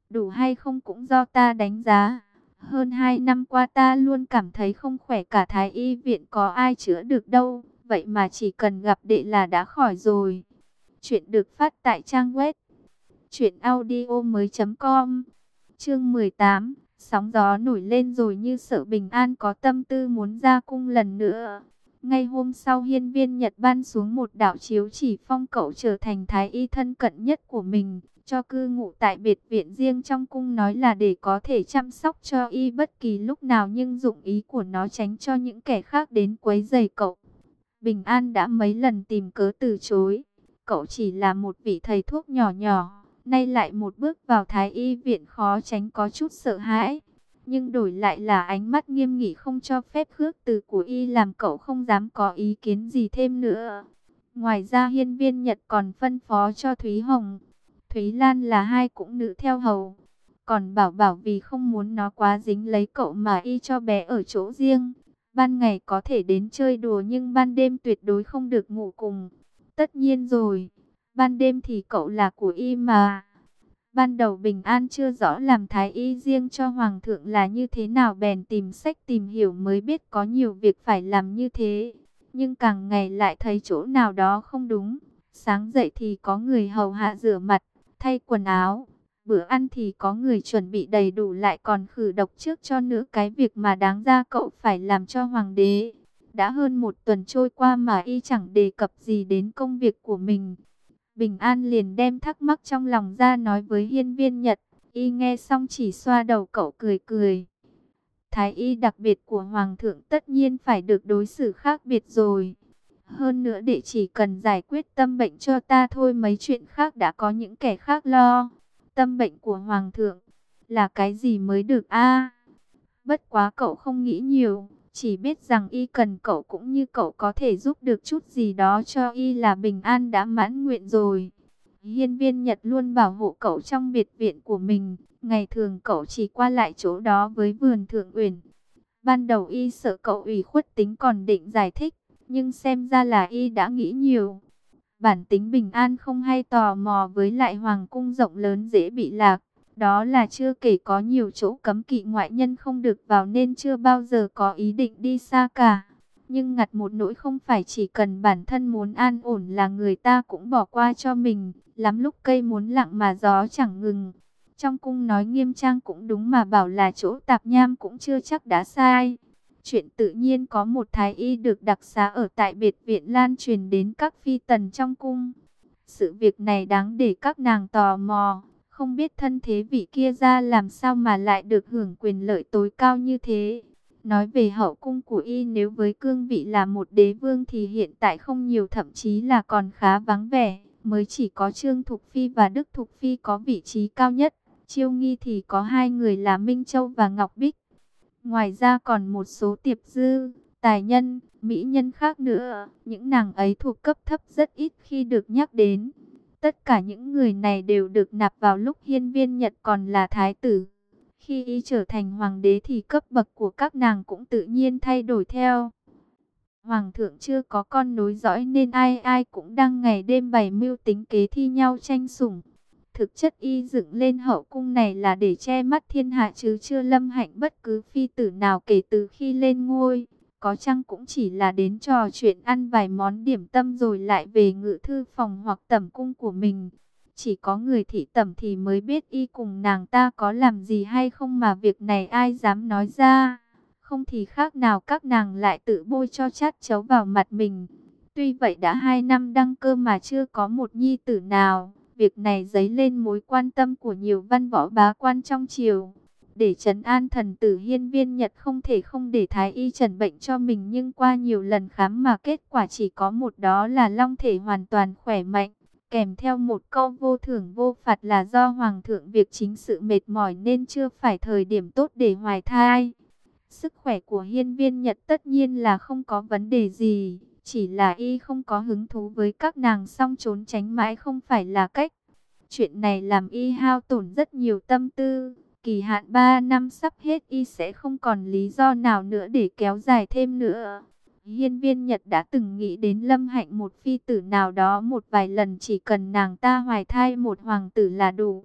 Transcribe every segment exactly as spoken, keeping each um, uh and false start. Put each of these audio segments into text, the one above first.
đủ hay không cũng do ta đánh giá. Hơn hai năm qua ta luôn cảm thấy không khỏe, cả Thái y viện có ai chữa được đâu, vậy mà chỉ cần gặp đệ là đã khỏi rồi. Chuyện được phát tại trang web truyện audio mới.com. Chương mười tám, sóng gió nổi lên rồi như sợ Bình An có tâm tư muốn ra cung lần nữa. Ngay hôm sau, hiên viên Nhật ban xuống một đạo chiếu chỉ phong cậu trở thành thái y thân cận nhất của mình, cho cư ngụ tại biệt viện riêng trong cung, nói là để có thể chăm sóc cho y bất kỳ lúc nào, nhưng dụng ý của nó tránh cho những kẻ khác đến quấy rầy cậu. Bình An đã mấy lần tìm cớ từ chối, cậu chỉ là một vị thầy thuốc nhỏ nhỏ, nay lại một bước vào thái y viện, khó tránh có chút sợ hãi. Nhưng đổi lại là ánh mắt nghiêm nghị không cho phép khước từ của y, làm cậu không dám có ý kiến gì thêm nữa. Ngoài ra hiên viên Nhật còn phân phó cho Thúy Hồng, Thúy Lan là hai cũng nữ theo hầu. Còn Bảo Bảo vì không muốn nó quá dính lấy cậu mà y cho bé ở chỗ riêng. Ban ngày có thể đến chơi đùa nhưng ban đêm tuyệt đối không được ngủ cùng. Tất nhiên rồi, ban đêm thì cậu là của y mà. Ban đầu Bình An chưa rõ làm thái y riêng cho Hoàng thượng là như thế nào, bèn tìm sách tìm hiểu mới biết có nhiều việc phải làm như thế. Nhưng càng ngày lại thấy chỗ nào đó không đúng. Sáng dậy thì có người hầu hạ rửa mặt, thay quần áo. Bữa ăn thì có người chuẩn bị đầy đủ, lại còn khử độc trước cho nữa. Cái việc mà đáng ra cậu phải làm cho hoàng đế. Đã hơn một tuần trôi qua mà y chẳng đề cập gì đến công việc của mình. Bình An liền đem thắc mắc trong lòng ra nói với hiên viên Nhật. Y nghe xong chỉ xoa đầu cậu cười cười. Thái y đặc biệt của Hoàng thượng tất nhiên phải được đối xử khác biệt rồi. Hơn nữa đệ chỉ cần giải quyết tâm bệnh cho ta thôi, mấy chuyện khác đã có những kẻ khác lo. Tâm bệnh của Hoàng thượng là cái gì mới được a? Bất quá cậu không nghĩ nhiều, chỉ biết rằng y cần cậu cũng như cậu có thể giúp được chút gì đó cho y là Bình An đã mãn nguyện rồi. Hiên viên Nhật luôn bảo hộ cậu trong biệt viện của mình, ngày thường cậu chỉ qua lại chỗ đó với Vườn Thượng Uyển. Ban đầu y sợ cậu ủy khuất tính còn định giải thích, nhưng xem ra là y đã nghĩ nhiều. Bản tính Bình An không hay tò mò, với lại hoàng cung rộng lớn dễ bị lạc. Đó là chưa kể có nhiều chỗ cấm kỵ ngoại nhân không được vào, nên chưa bao giờ có ý định đi xa cả. Nhưng ngặt một nỗi không phải chỉ cần bản thân muốn an ổn là người ta cũng bỏ qua cho mình. Lắm lúc cây muốn lặng mà gió chẳng ngừng. Trong cung nói nghiêm trang cũng đúng, mà bảo là chỗ tạp nham cũng chưa chắc đã sai. Chuyện tự nhiên có một thái y được đặc xá ở tại biệt viện lan truyền đến các phi tần trong cung. Sự việc này đáng để các nàng tò mò. Không biết thân thế vị kia ra làm sao mà lại được hưởng quyền lợi tối cao như thế. Nói về hậu cung của y, nếu với cương vị là một đế vương thì hiện tại không nhiều, thậm chí là còn khá vắng vẻ. Mới chỉ có Trương Thục Phi và Đức Thục Phi có vị trí cao nhất. Chiêu nghi thì có hai người là Minh Châu và Ngọc Bích. Ngoài ra còn một số tiệp dư, tài nhân, mỹ nhân khác nữa. Những nàng ấy thuộc cấp thấp rất ít khi được nhắc đến. Tất cả những người này đều được nạp vào lúc hiên viên Nhật còn là thái tử. Khi y trở thành hoàng đế thì cấp bậc của các nàng cũng tự nhiên thay đổi theo. Hoàng thượng chưa có con nối dõi nên ai ai cũng đang ngày đêm bày mưu tính kế thi nhau tranh sủng. Thực chất y dựng lên hậu cung này là để che mắt thiên hạ, chứ chưa lâm hạnh bất cứ phi tử nào kể từ khi lên ngôi. Có chăng cũng chỉ là đến trò chuyện ăn vài món điểm tâm rồi lại về ngự thư phòng hoặc tẩm cung của mình. Chỉ có người thị tẩm thì mới biết y cùng nàng ta có làm gì hay không, mà việc này ai dám nói ra. Không thì khác nào các nàng lại tự bôi cho chát chấu vào mặt mình. Tuy vậy đã hai năm đăng cơ mà chưa có một nhi tử nào. Việc này dấy lên mối quan tâm của nhiều văn võ bá quan trong triều. Để trấn an thần tử, hiên viên Nhật không thể không để thái y trần bệnh cho mình, nhưng qua nhiều lần khám mà kết quả chỉ có một, đó là long thể hoàn toàn khỏe mạnh. Kèm theo một câu vô thưởng vô phạt là do hoàng thượng việc chính sự mệt mỏi nên chưa phải thời điểm tốt để hoài thai. Sức khỏe của hiên viên Nhật tất nhiên là không có vấn đề gì. Chỉ là y không có hứng thú với các nàng, xong trốn tránh mãi không phải là cách. Chuyện này làm y hao tổn rất nhiều tâm tư. Kỳ hạn ba năm sắp hết, y sẽ không còn lý do nào nữa để kéo dài thêm nữa. Hiên viên Nhật đã từng nghĩ đến lâm hạnh một phi tử nào đó một vài lần, chỉ cần nàng ta hoài thai một hoàng tử là đủ.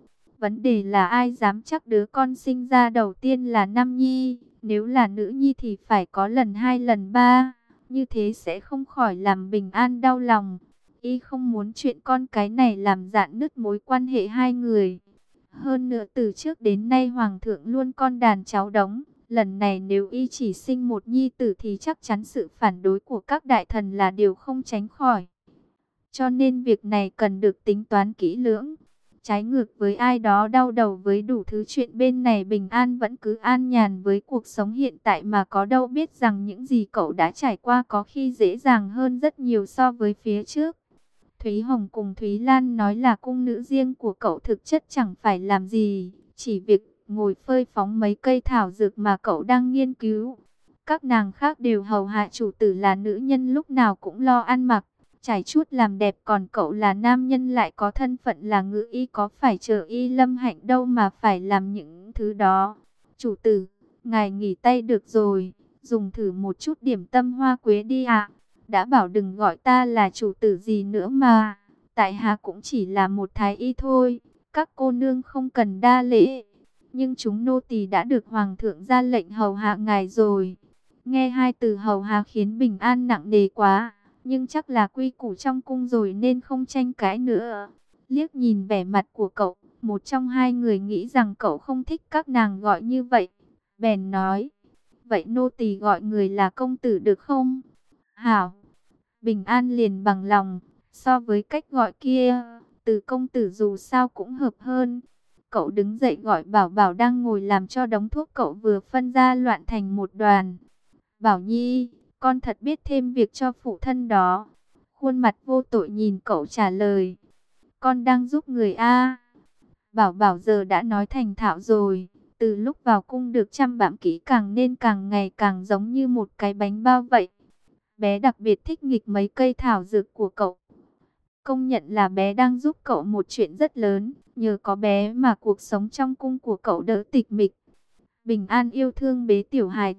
Vấn đề là ai dám chắc đứa con sinh ra đầu tiên là nam nhi, nếu là nữ nhi thì phải có lần hai lần ba, như thế sẽ không khỏi làm Bình An đau lòng. Y không muốn chuyện con cái này làm rạn nứt mối quan hệ hai người. Hơn nữa từ trước đến nay Hoàng thượng luôn con đàn cháu đống. Lần này nếu y chỉ sinh một nhi tử thì chắc chắn sự phản đối của các đại thần là điều không tránh khỏi. Cho nên việc này cần được tính toán kỹ lưỡng. Trái ngược với ai đó đau đầu với đủ thứ chuyện, bên này Bình An vẫn cứ an nhàn với cuộc sống hiện tại, mà có đâu biết rằng những gì cậu đã trải qua có khi dễ dàng hơn rất nhiều so với phía trước. Thúy Hồng cùng Thúy Lan nói là cung nữ riêng của cậu thực chất chẳng phải làm gì, chỉ việc ngồi phơi phóng mấy cây thảo dược mà cậu đang nghiên cứu. Các nàng khác đều hầu hạ chủ tử là nữ nhân, lúc nào cũng lo ăn mặc, trải chuốt làm đẹp, còn cậu là nam nhân lại có thân phận là ngự y, có phải chờ y lâm hạnh đâu mà phải làm những thứ đó. Chủ tử, ngài nghỉ tay được rồi, dùng thử một chút điểm tâm hoa quế đi ạ. Đã bảo đừng gọi ta là chủ tử gì nữa mà, tại hạ cũng chỉ là một thái y thôi, các cô nương không cần đa lễ. Nhưng chúng nô tỳ đã được hoàng thượng ra lệnh hầu hạ ngài rồi. Nghe hai từ hầu hạ khiến Bình An nặng nề quá, nhưng chắc là quy củ trong cung rồi nên không tranh cãi nữa. Liếc nhìn vẻ mặt của cậu, một trong hai người nghĩ rằng cậu không thích các nàng gọi như vậy, bèn nói: vậy nô tỳ gọi người là công tử được không? Hảo. Bình An liền bằng lòng, so với cách gọi kia, từ công tử dù sao cũng hợp hơn. Cậu đứng dậy gọi Bảo Bảo đang ngồi làm cho đống thuốc cậu vừa phân ra loạn thành một đoàn. Bảo Nhi, con thật biết thêm việc cho phụ thân đó. Khuôn mặt vô tội nhìn cậu trả lời: con đang giúp người A. Bảo Bảo giờ đã nói thành thạo rồi, từ lúc vào cung được chăm bẵm kỹ càng nên càng ngày càng giống như một cái bánh bao vậy. Bé đặc biệt thích nghịch mấy cây thảo dược của cậu. Công nhận là bé đang giúp cậu một chuyện rất lớn, nhờ có bé mà cuộc sống trong cung của cậu đỡ tịch mịch. Bình An yêu thương bế tiểu hài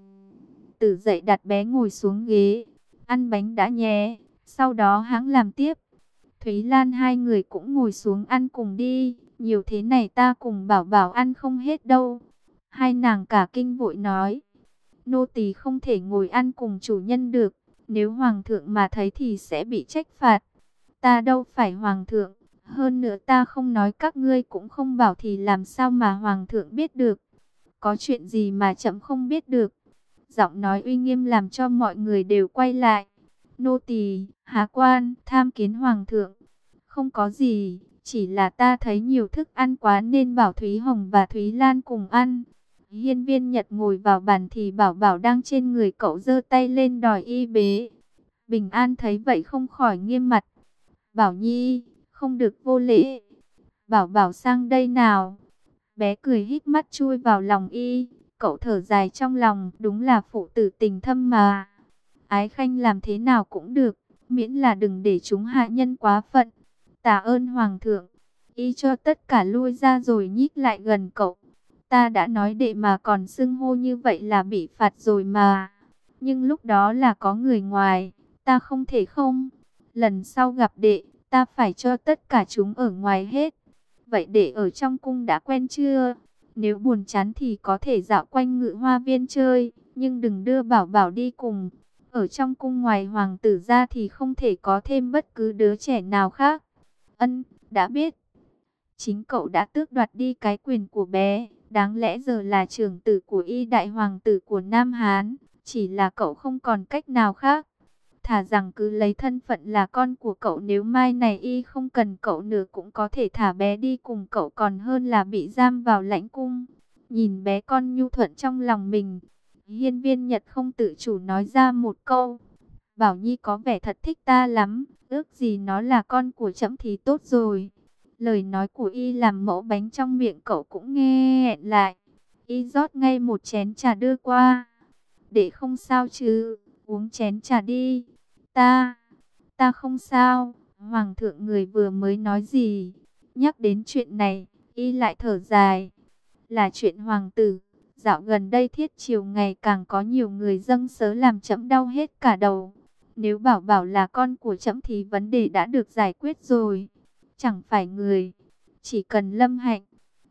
tử dậy, đặt bé ngồi xuống ghế. Ăn bánh đã nhé, sau đó hãng làm tiếp. Thúy Lan hai người cũng ngồi xuống ăn cùng đi, nhiều thế này ta cùng Bảo Bảo ăn không hết đâu. Hai nàng cả kinh vội nói: nô tỳ không thể ngồi ăn cùng chủ nhân được, nếu hoàng thượng mà thấy thì sẽ bị trách phạt. Ta đâu phải hoàng thượng, hơn nữa ta không nói các ngươi cũng không bảo thì làm sao mà hoàng thượng biết được. Có chuyện gì mà chậm không biết được? Giọng nói uy nghiêm làm cho mọi người đều quay lại. Nô tỳ há quan tham kiến hoàng thượng. Không có gì, chỉ là ta thấy nhiều thức ăn quá nên bảo Thúy Hồng và Thúy Lan cùng ăn. Hiên Viên Nhật ngồi vào bàn thì Bảo Bảo đang trên người cậu, giơ tay lên đòi y bế. Bình An thấy vậy không khỏi nghiêm mặt: Bảo Nhi, không được vô lễ. Bảo Bảo sang đây nào. Bé cười híp mắt chui vào lòng y. Cậu thở dài trong lòng, đúng là phụ tử tình thâm mà. Ái khanh làm thế nào cũng được, miễn là đừng để chúng hạ nhân quá phận. Tạ ơn hoàng thượng. Y cho tất cả lui ra rồi nhích lại gần cậu. Ta đã nói đệ mà còn xưng hô như vậy là bị phạt rồi mà. Nhưng lúc đó là có người ngoài, ta không thể không. Lần sau gặp đệ, ta phải cho tất cả chúng ở ngoài hết. Vậy đệ ở trong cung đã quen chưa? Nếu buồn chán thì có thể dạo quanh Ngự Hoa Viên chơi, nhưng đừng đưa Bảo Bảo đi cùng. Ở trong cung ngoài hoàng tử ra thì không thể có thêm bất cứ đứa trẻ nào khác. Ân, đã biết. Chính cậu đã tước đoạt đi cái quyền của bé, đáng lẽ giờ là trưởng tử của y, đại hoàng tử của Nam Hán. Chỉ là cậu không còn cách nào khác. Thà rằng cứ lấy thân phận là con của cậu, nếu mai này y không cần cậu nữa cũng có thể thả bé đi cùng cậu, còn hơn là bị giam vào lãnh cung. Nhìn bé con nhu thuận trong lòng mình, Hiên Viên Nhật không tự chủ nói ra một câu: Bảo Nhi có vẻ thật thích ta lắm, ước gì nó là con của trẫm thì tốt rồi. Lời nói của y làm mẫu bánh trong miệng cậu cũng nghe nghẹn lại. Y rót ngay một chén trà đưa qua. Để không sao chứ, uống chén trà đi. Ta, ta không sao. Hoàng thượng người vừa mới nói gì? Nhắc đến chuyện này, y lại thở dài. Là chuyện hoàng tử. Dạo gần đây thiết triều ngày càng có nhiều người dâng sớ làm trẫm đau hết cả đầu. Nếu Bảo Bảo là con của trẫm thì vấn đề đã được giải quyết rồi. Chẳng phải người, chỉ cần lâm hạnh.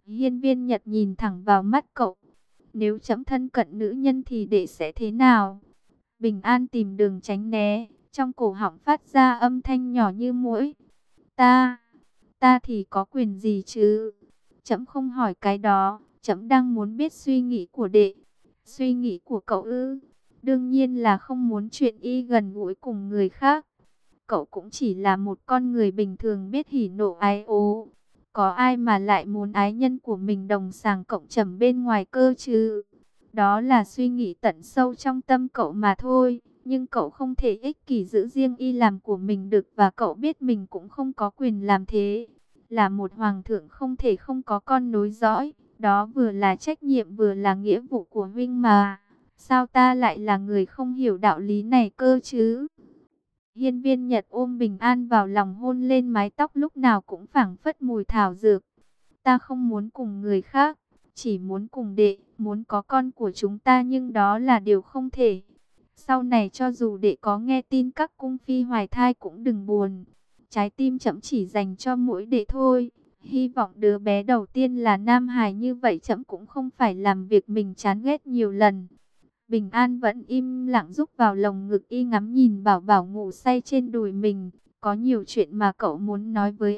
Hiên Viên Nhật nhìn thẳng vào mắt cậu. Nếu chấm thân cận nữ nhân thì đệ sẽ thế nào? Bình An tìm đường tránh né, trong cổ họng phát ra âm thanh nhỏ như muỗi. Ta, ta thì có quyền gì chứ? Chấm không hỏi cái đó, chấm đang muốn biết suy nghĩ của đệ. Suy nghĩ của cậu ư? Đương nhiên là không muốn chuyện y gần gũi cùng người khác. Cậu cũng chỉ là một con người bình thường biết hỉ nộ ái ố. Có ai mà lại muốn ái nhân của mình đồng sàng cộng trầm bên ngoài cơ chứ? Đó là suy nghĩ tận sâu trong tâm cậu mà thôi. Nhưng cậu không thể ích kỷ giữ riêng y làm của mình được, và cậu biết mình cũng không có quyền làm thế. Là một hoàng thượng không thể không có con nối dõi. Đó vừa là trách nhiệm vừa là nghĩa vụ của huynh mà. Sao ta lại là người không hiểu đạo lý này cơ chứ? Hiên Viên Nhật ôm Bình An vào lòng, hôn lên mái tóc lúc nào cũng phảng phất mùi thảo dược. Ta không muốn cùng người khác, chỉ muốn cùng đệ, muốn có con của chúng ta, nhưng đó là điều không thể. Sau này cho dù đệ có nghe tin các cung phi hoài thai cũng đừng buồn. Trái tim trẫm chỉ dành cho mỗi đệ thôi. Hy vọng đứa bé đầu tiên là nam hài, như vậy trẫm cũng không phải làm việc mình chán ghét nhiều lần. Bình An vẫn im lặng rúc vào lồng ngực y, ngắm nhìn Bảo Bảo ngủ say trên đùi mình. Có nhiều chuyện mà cậu muốn nói với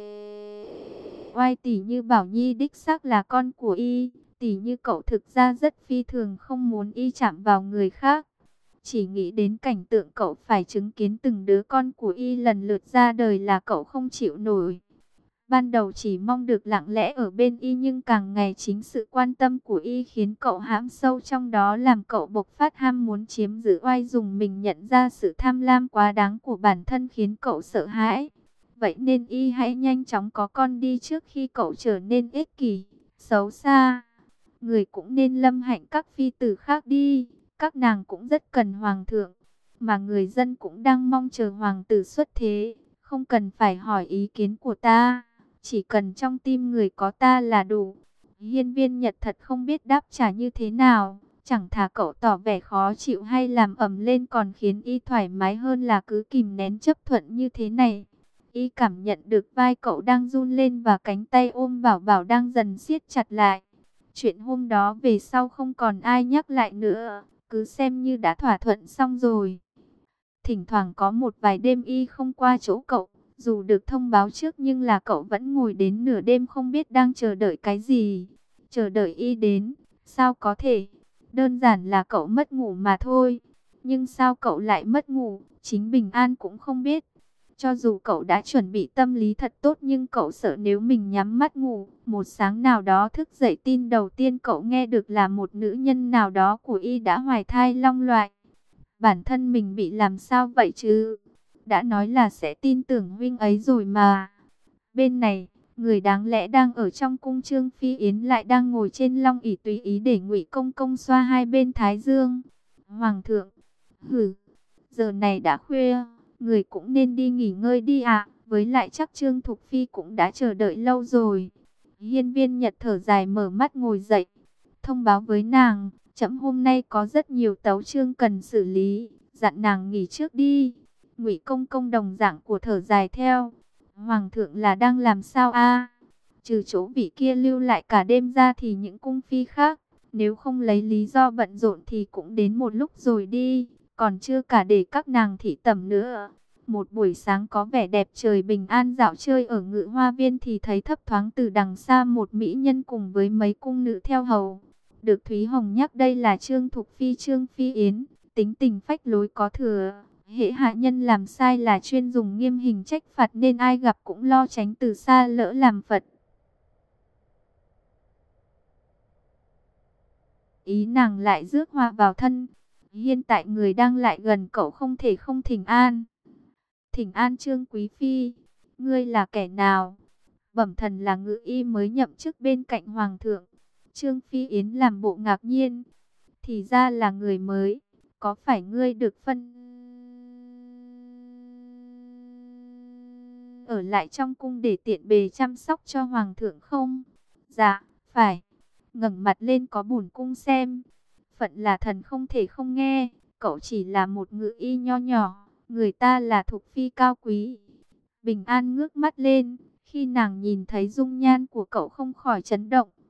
Oai tỷ, như Bảo Nhi đích xác là con của y. Tỷ như cậu thực ra rất phi thường không muốn y chạm vào người khác. Chỉ nghĩ đến cảnh tượng cậu phải chứng kiến từng đứa con của y lần lượt ra đời là cậu không chịu nổi. Ban đầu chỉ mong được lặng lẽ ở bên y, nhưng càng ngày chính sự quan tâm của y khiến cậu hãm sâu trong đó, làm cậu bộc phát ham muốn chiếm giữ Oai. Dùng mình nhận ra sự tham lam quá đáng của bản thân khiến cậu sợ hãi. Vậy nên y hãy nhanh chóng có con đi trước khi cậu trở nên ích kỷ, xấu xa. Người cũng nên lâm hạnh các phi tử khác đi. Các nàng cũng rất cần hoàng thượng, mà người dân cũng đang mong chờ hoàng tử xuất thế. Không cần phải hỏi ý kiến của ta, chỉ cần trong tim người có ta là đủ. Hiên Viên Nhật thật không biết đáp trả như thế nào. Chẳng thà cậu tỏ vẻ khó chịu hay làm ầm lên còn khiến y thoải mái hơn là cứ kìm nén chấp thuận như thế này. Y cảm nhận được vai cậu đang run lên và cánh tay ôm Bảo Bảo đang dần siết chặt lại. Chuyện hôm đó về sau không còn ai nhắc lại nữa, cứ xem như đã thỏa thuận xong rồi. Thỉnh thoảng có một vài đêm y không qua chỗ cậu, dù được thông báo trước nhưng là cậu vẫn ngồi đến nửa đêm không biết đang chờ đợi cái gì. Chờ đợi y đến, sao có thể? Đơn giản là cậu mất ngủ mà thôi. Nhưng sao cậu lại mất ngủ, chính Bình An cũng không biết. Cho dù cậu đã chuẩn bị tâm lý thật tốt, nhưng cậu sợ nếu mình nhắm mắt ngủ, một sáng nào đó thức dậy tin đầu tiên cậu nghe được là một nữ nhân nào đó của y đã hoài thai long loại. Bản thân mình bị làm sao vậy chứ? Đã nói là sẽ tin tưởng huynh ấy rồi mà. Bên này, người đáng lẽ đang ở trong cung Trương Phi Yến lại đang ngồi trên long ỷ tùy ý để Ngụy Công Công xoa hai bên thái dương. Hoàng thượng, hử, giờ này đã khuya, người cũng nên đi nghỉ ngơi đi ạ. Với lại chắc Trương Thục Phi cũng đã chờ đợi lâu rồi. Hiên Viên Nhật thở dài mở mắt ngồi dậy, thông báo với nàng, trẫm hôm nay có rất nhiều tấu chương cần xử lý, dặn nàng nghỉ trước đi. Ngụy Công Công đồng dạng của thở dài theo. Hoàng thượng là đang làm sao a? Trừ chỗ vị kia lưu lại cả đêm ra thì những cung phi khác, nếu không lấy lý do bận rộn thì cũng đến một lúc rồi đi, còn chưa cả để các nàng thị tẩm nữa. Một buổi sáng có vẻ đẹp trời bình an dạo chơi ở Ngự Hoa Viên thì thấy thấp thoáng từ đằng xa một mỹ nhân cùng với mấy cung nữ theo hầu. Được Thúy Hồng nhắc đây là Trương Thục Phi Trương Phi Yến, tính tình phách lối có thừa. Hễ hạ nhân làm sai là chuyên dùng nghiêm hình trách phạt, nên ai gặp cũng lo tránh từ xa lỡ làm phật. Ý nàng lại rước họa vào thân. Hiện tại người đang lại gần cậu không thể không thỉnh an. Thỉnh an Trương Quý Phi, ngươi là kẻ nào? Bẩm thần là ngự y mới nhậm chức bên cạnh hoàng thượng. Trương Phi Yến làm bộ ngạc nhiên. Thì ra là người mới, có phải ngươi được phân ở lại trong cung để tiện bề chăm sóc cho hoàng thượng không? Dạ, phải. Ngẩng mặt lên có bổn cung xem. Phận là thần không thể không nghe, cậu chỉ là một ngự y nho nhỏ, người ta là thục phi cao quý. Bình An ngước mắt lên, khi nàng nhìn thấy dung nhan của cậu không khỏi chấn động,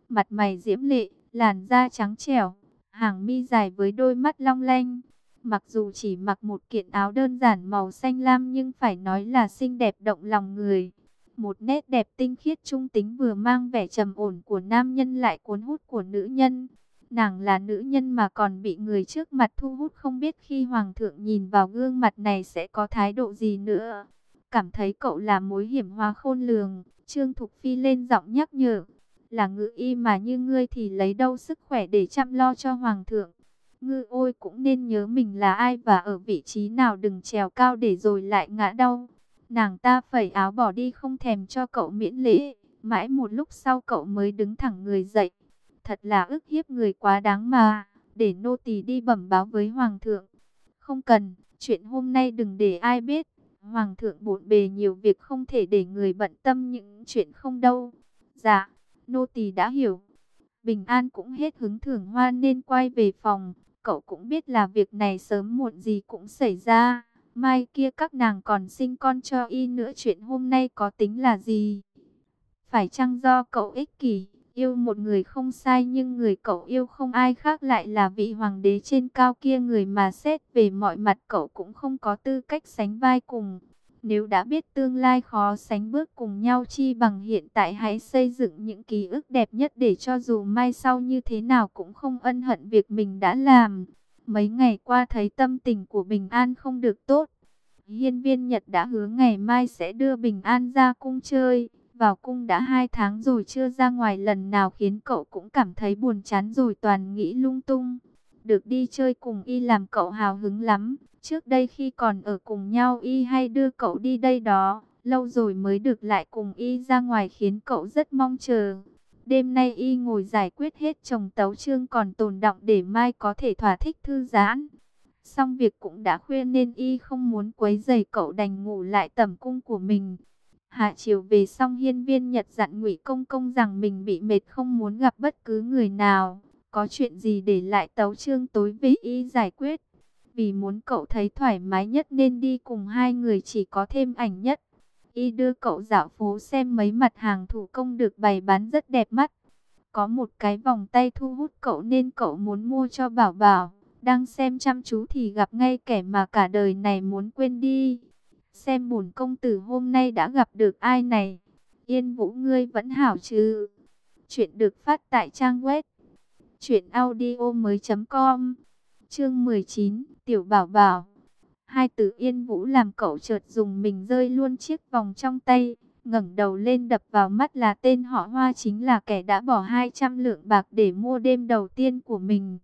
mặt mày diễm lệ, làn da trắng trẻo, hàng mi dài với đôi mắt long lanh. Mặc dù chỉ mặc một kiện áo đơn giản màu xanh lam nhưng phải nói là xinh đẹp động lòng người. Một nét đẹp tinh khiết trung tính vừa mang vẻ trầm ổn của nam nhân lại cuốn hút của nữ nhân. Nàng là nữ nhân mà còn bị người trước mặt thu hút, không biết khi hoàng thượng nhìn vào gương mặt này sẽ có thái độ gì nữa. Cảm thấy cậu là mối hiểm hoa khôn lường, Trương Thục Phi lên giọng nhắc nhở. Là ngự y mà như ngươi thì lấy đâu sức khỏe để chăm lo cho hoàng thượng. Ngư ôi cũng nên nhớ mình là ai và ở vị trí nào, đừng trèo cao để rồi lại ngã đau. Nàng ta phẩy áo bỏ đi không thèm cho cậu miễn lễ. Mãi một lúc sau cậu mới đứng thẳng người dậy. Thật là ức hiếp người quá đáng mà. Để nô tỳ đi bẩm báo với hoàng thượng. Không cần, chuyện hôm nay đừng để ai biết. Hoàng thượng bộn bề nhiều việc, không thể để người bận tâm những chuyện không đâu. Dạ, nô tỳ đã hiểu. Bình An cũng hết hứng thưởng hoa nên quay về phòng. Cậu cũng biết là việc này sớm muộn gì cũng xảy ra. Mai kia các nàng còn sinh con cho y nữa, chuyện hôm nay có tính là gì? Phải chăng do cậu ích kỷ, yêu một người không sai nhưng người cậu yêu không ai khác lại là vị hoàng đế trên cao kia, người mà xét về mọi mặt cậu cũng không có tư cách sánh vai cùng. Nếu đã biết tương lai khó sánh bước cùng nhau, chi bằng hiện tại hãy xây dựng những ký ức đẹp nhất để cho dù mai sau như thế nào cũng không ân hận việc mình đã làm. Mấy ngày qua thấy tâm tình của Bình An không được tốt. Hiên Viên Nhật đã hứa ngày mai sẽ đưa Bình An ra cung chơi. Vào cung đã hai tháng rồi chưa ra ngoài lần nào, khiến cậu cũng cảm thấy buồn chán rồi toàn nghĩ lung tung. Được đi chơi cùng y làm cậu hào hứng lắm. Trước đây khi còn ở cùng nhau y hay đưa cậu đi đây đó. Lâu rồi mới được lại cùng y ra ngoài khiến cậu rất mong chờ. Đêm nay y ngồi giải quyết hết chồng tấu chương còn tồn đọng để mai có thể thỏa thích thư giãn. Xong việc cũng đã khuya nên y không muốn quấy rầy cậu, đành ngủ lại tẩm cung của mình. Hạ chiều về xong, Hiên Viên Nhật dặn Ngụy Công Công rằng mình bị mệt không muốn gặp bất cứ người nào. Có chuyện gì để lại tấu chương tối với y giải quyết. Vì muốn cậu thấy thoải mái nhất nên đi cùng hai người chỉ có thêm ảnh nhất. Y đưa cậu dạo phố xem mấy mặt hàng thủ công được bày bán rất đẹp mắt. Có một cái vòng tay thu hút cậu nên cậu muốn mua cho Bảo Bảo. Đang xem chăm chú thì gặp ngay kẻ mà cả đời này muốn quên đi. Xem bổn công tử hôm nay đã gặp được ai này. Yên Vũ ngươi vẫn hảo chứ? Chuyện được phát tại trang web truyện audio mới chấm com. Chương mười chín, Tiểu Bảo Bảo. Hai từ Yên Vũ làm cậu chợt dùng mình, rơi luôn chiếc vòng trong tay. Ngẩng đầu lên đập vào mắt là tên họ Hoa, chính là kẻ đã bỏ hai trăm lượng bạc để mua đêm đầu tiên của mình.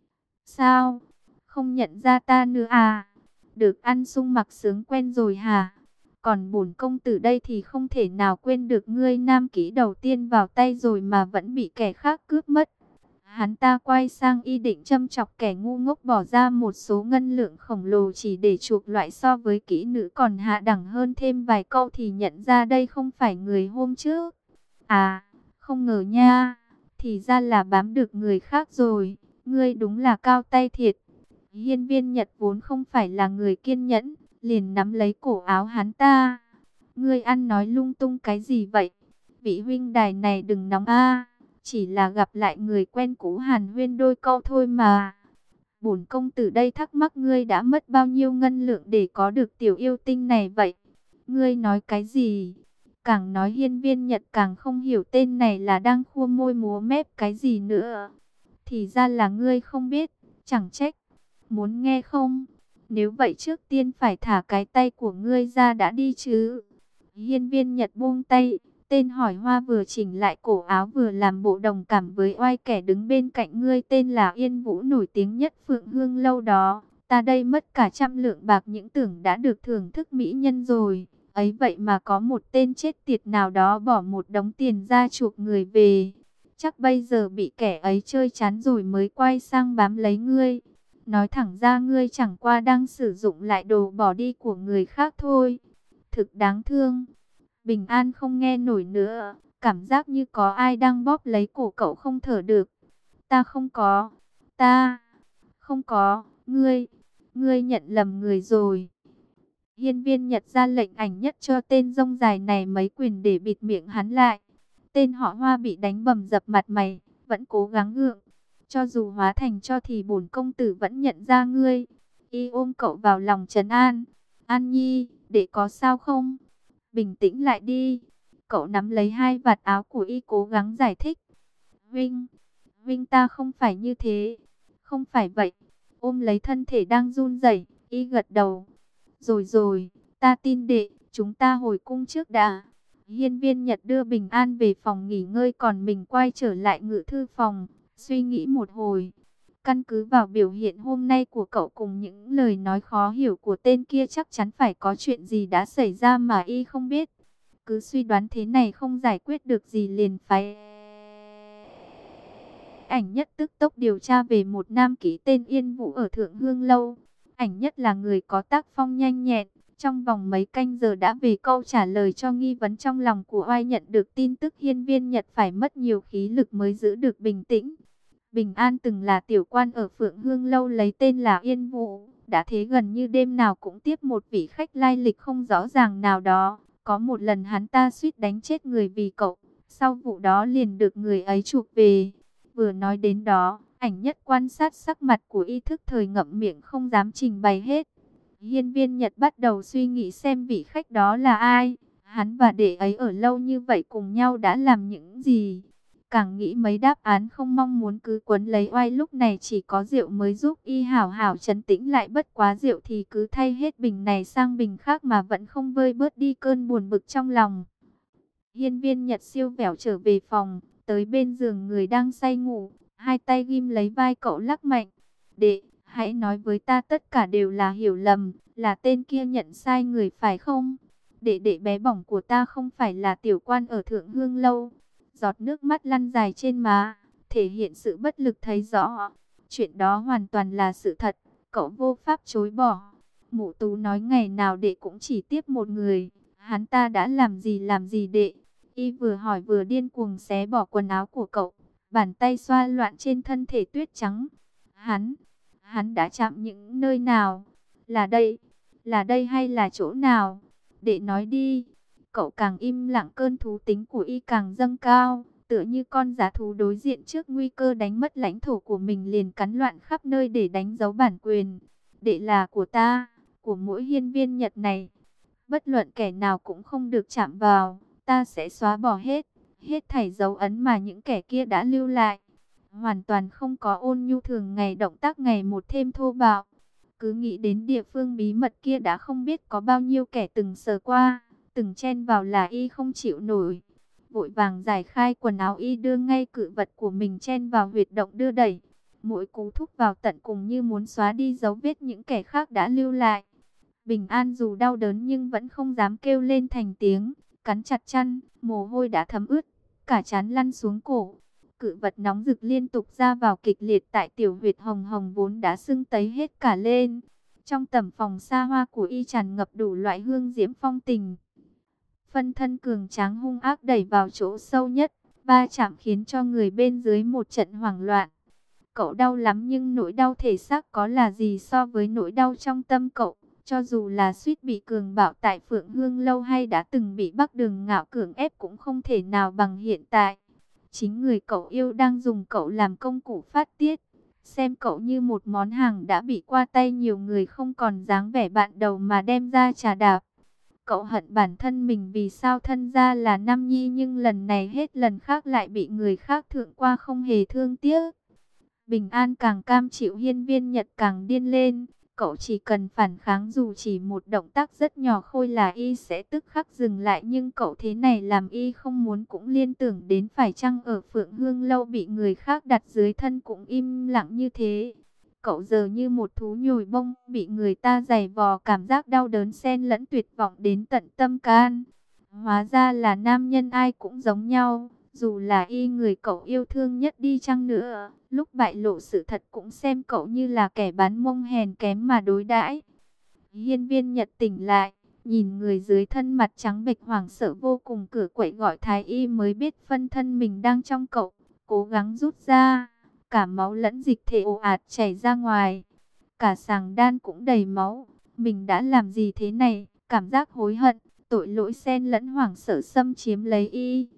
Sao? Không nhận ra ta nữa à? Được ăn sung mặc sướng quen rồi hả? Còn bổn công tử đây thì không thể nào quên được ngươi, nam kỹ đầu tiên vào tay rồi mà vẫn bị kẻ khác cướp mất. Hắn ta quay sang y định châm chọc kẻ ngu ngốc bỏ ra một số ngân lượng khổng lồ chỉ để chuộc loại so với kỹ nữ còn hạ đẳng hơn thêm vài câu thì nhận ra đây không phải người hôm trước. À, không ngờ nha, thì ra là bám được người khác rồi, ngươi đúng là cao tay thiệt. Hiên Viên Nhật vốn không phải là người kiên nhẫn, liền nắm lấy cổ áo hắn ta. Ngươi ăn nói lung tung cái gì vậy? Vị huynh đài này đừng nóng a, chỉ là gặp lại người quen cũ hàn huyên đôi câu thôi mà. Bổn công tử đây thắc mắc ngươi đã mất bao nhiêu ngân lượng để có được tiểu yêu tinh này vậy? Ngươi nói cái gì? Càng nói Hiên Viên Nhật càng không hiểu tên này là đang khua môi múa mép cái gì nữa. Thì ra là ngươi không biết, chẳng trách. Muốn nghe không? Nếu vậy trước tiên phải thả cái tay của ngươi ra đã đi chứ. Hiên Viên Nhật buông tay, tên hỏi Hoa vừa chỉnh lại cổ áo vừa làm bộ đồng cảm với oai kẻ đứng bên cạnh. Ngươi tên là Yên Vũ, nổi tiếng nhất Phượng Hương lâu đó. Ta đây mất cả trăm lượng bạc những tưởng đã được thưởng thức mỹ nhân rồi. Ấy vậy mà có một tên chết tiệt nào đó bỏ một đống tiền ra chuộc người về. Chắc bây giờ bị kẻ ấy chơi chán rồi mới quay sang bám lấy ngươi. Nói thẳng ra ngươi chẳng qua đang sử dụng lại đồ bỏ đi của người khác thôi. Thực đáng thương. Bình An không nghe nổi nữa. Cảm giác như có ai đang bóp lấy cổ cậu không thở được. Ta không có. Ta không có. Ngươi. Ngươi nhận lầm người rồi. Hiên Viên Nhật ra lệnh ảnh nhất cho tên rông dài này mấy quyền để bịt miệng hắn lại. Tên họ Hoa bị đánh bầm dập mặt mày, vẫn cố gắng gượng. Cho dù hóa thành cho thì bổn công tử vẫn nhận ra ngươi. Y ôm cậu vào lòng trấn an. An Nhi, để có sao không? Bình tĩnh lại đi. Cậu nắm lấy hai vạt áo của Y cố gắng giải thích. Vinh, Vinh ta không phải như thế. Không phải vậy. Ôm lấy thân thể đang run rẩy, Y gật đầu. Rồi rồi, ta tin đệ, chúng ta hồi cung trước đã. Hiên Viên Nhật đưa Bình An về phòng nghỉ ngơi, còn mình quay trở lại ngự thư phòng, suy nghĩ một hồi. Căn cứ vào biểu hiện hôm nay của cậu cùng những lời nói khó hiểu của tên kia, chắc chắn phải có chuyện gì đã xảy ra mà Y không biết. Cứ suy đoán thế này không giải quyết được gì, liền phái Ảnh Nhất tức tốc điều tra về một nam ký tên Yên Vũ ở Thượng Hương Lâu. Ảnh Nhất là người có tác phong nhanh nhẹn, trong vòng mấy canh giờ đã về câu trả lời cho nghi vấn trong lòng của Oai. Nhận được tin tức, Hiên Viên Nhật phải mất nhiều khí lực mới giữ được bình tĩnh. Bình An từng là tiểu quan ở Phượng Hương Lâu lấy tên là Yên Vũ, đã thế gần như đêm nào cũng tiếp một vị khách lai lịch không rõ ràng nào đó. Có một lần hắn ta suýt đánh chết người vì cậu, sau vụ đó liền được người ấy chuộc về. Vừa nói đến đó, Ảnh Nhất quan sát sắc mặt của Y, thức thời ngậm miệng không dám trình bày hết. Hiên Viên Nhật bắt đầu suy nghĩ xem vị khách đó là ai, hắn và đệ ấy ở lâu như vậy cùng nhau đã làm những gì. Càng nghĩ mấy đáp án không mong muốn cứ quấn lấy Oai. Lúc này chỉ có rượu mới giúp Y hảo hảo trấn tĩnh lại, bất quá rượu thì cứ thay hết bình này sang bình khác mà vẫn không vơi bớt đi cơn buồn bực trong lòng. Hiên Viên Nhật siêu vẻo trở về phòng, tới bên giường người đang say ngủ, hai tay ghim lấy vai cậu lắc mạnh. Đệ, hãy nói với ta tất cả đều là hiểu lầm, là tên kia nhận sai người phải không? Đệ đệ bé bỏng của ta không phải là tiểu quan ở Thượng Hương Lâu. Giọt nước mắt lăn dài trên má, thể hiện sự bất lực thấy rõ. Chuyện đó hoàn toàn là sự thật, cậu vô pháp chối bỏ. Mụ Tú nói ngày nào đệ cũng chỉ tiếp một người, hắn ta đã làm gì làm gì đệ? Y vừa hỏi vừa điên cuồng xé bỏ quần áo của cậu, bàn tay xoa loạn trên thân thể tuyết trắng. Hắn, hắn đã chạm những nơi nào? Là đây, là đây hay là chỗ nào? Đệ nói đi. Cậu càng im lặng, cơn thú tính của Y càng dâng cao, tựa như con dã thú đối diện trước nguy cơ đánh mất lãnh thổ của mình liền cắn loạn khắp nơi để đánh dấu bản quyền. Đệ là của ta, của mỗi Hiên Viên Nhật này. Bất luận kẻ nào cũng không được chạm vào. Ta sẽ xóa bỏ hết, hết thảy dấu ấn mà những kẻ kia đã lưu lại. Hoàn toàn không có ôn nhu thường ngày, động tác ngày một thêm thô bạo. Cứ nghĩ đến địa phương bí mật kia đã không biết có bao nhiêu kẻ từng sờ qua, từng chen vào là Y không chịu nổi. Vội vàng giải khai quần áo, Y đưa ngay cự vật của mình chen vào huyệt động đưa đẩy. Mỗi cú thúc vào tận cùng như muốn xóa đi dấu vết những kẻ khác đã lưu lại. Bình An dù đau đớn nhưng vẫn không dám kêu lên thành tiếng, cắn chặt chăn, mồ hôi đã thấm ướt, cả trán lăn xuống cổ. Cự vật nóng rực liên tục ra vào kịch liệt tại tiểu huyệt hồng hồng vốn đã sưng tấy hết cả lên. Trong tầm phòng xa hoa của Y tràn ngập đủ loại hương diễm phong tình. Phân thân cường tráng hung ác đẩy vào chỗ sâu nhất, va chạm khiến cho người bên dưới một trận hoảng loạn. Cậu đau lắm nhưng nỗi đau thể xác có là gì so với nỗi đau trong tâm cậu. Cho dù là suýt bị cường bạo tại Phượng Hương Lâu hay đã từng bị Bắc Đường Ngạo cưỡng ép cũng không thể nào bằng hiện tại. Chính người cậu yêu đang dùng cậu làm công cụ phát tiết. Xem cậu như một món hàng đã bị qua tay nhiều người, không còn dáng vẻ bạn đầu mà đem ra trà đạp. Cậu hận bản thân mình vì sao thân ra là nam nhi nhưng lần này hết lần khác lại bị người khác thượng qua không hề thương tiếc. Bình An càng cam chịu, Hiên Viên Nhật càng điên lên. Cậu chỉ cần phản kháng dù chỉ một động tác rất nhỏ khôi là Y sẽ tức khắc dừng lại. Nhưng cậu thế này làm Y không muốn cũng liên tưởng đến phải chăng ở Phượng Hương Lâu bị người khác đặt dưới thân cũng im lặng như thế. Cậu giờ như một thú nhồi bông, bị người ta giày vò, cảm giác đau đớn xen lẫn tuyệt vọng đến tận tâm can. Hóa ra là nam nhân ai cũng giống nhau. Dù là Y người cậu yêu thương nhất đi chăng nữa, lúc bại lộ sự thật cũng xem cậu như là kẻ bán mông hèn kém mà đối đãi. Hiên Viên Nhật tỉnh lại, nhìn người dưới thân mặt trắng bệch hoảng sợ vô cùng, cửa quậy gọi thái y mới biết phân thân mình đang trong cậu, cố gắng rút ra, cả máu lẫn dịch thể ồ ạt chảy ra ngoài, cả sàng đan cũng đầy máu. Mình đã làm gì thế này? Cảm giác hối hận, tội lỗi xen lẫn hoảng sợ xâm chiếm lấy Y.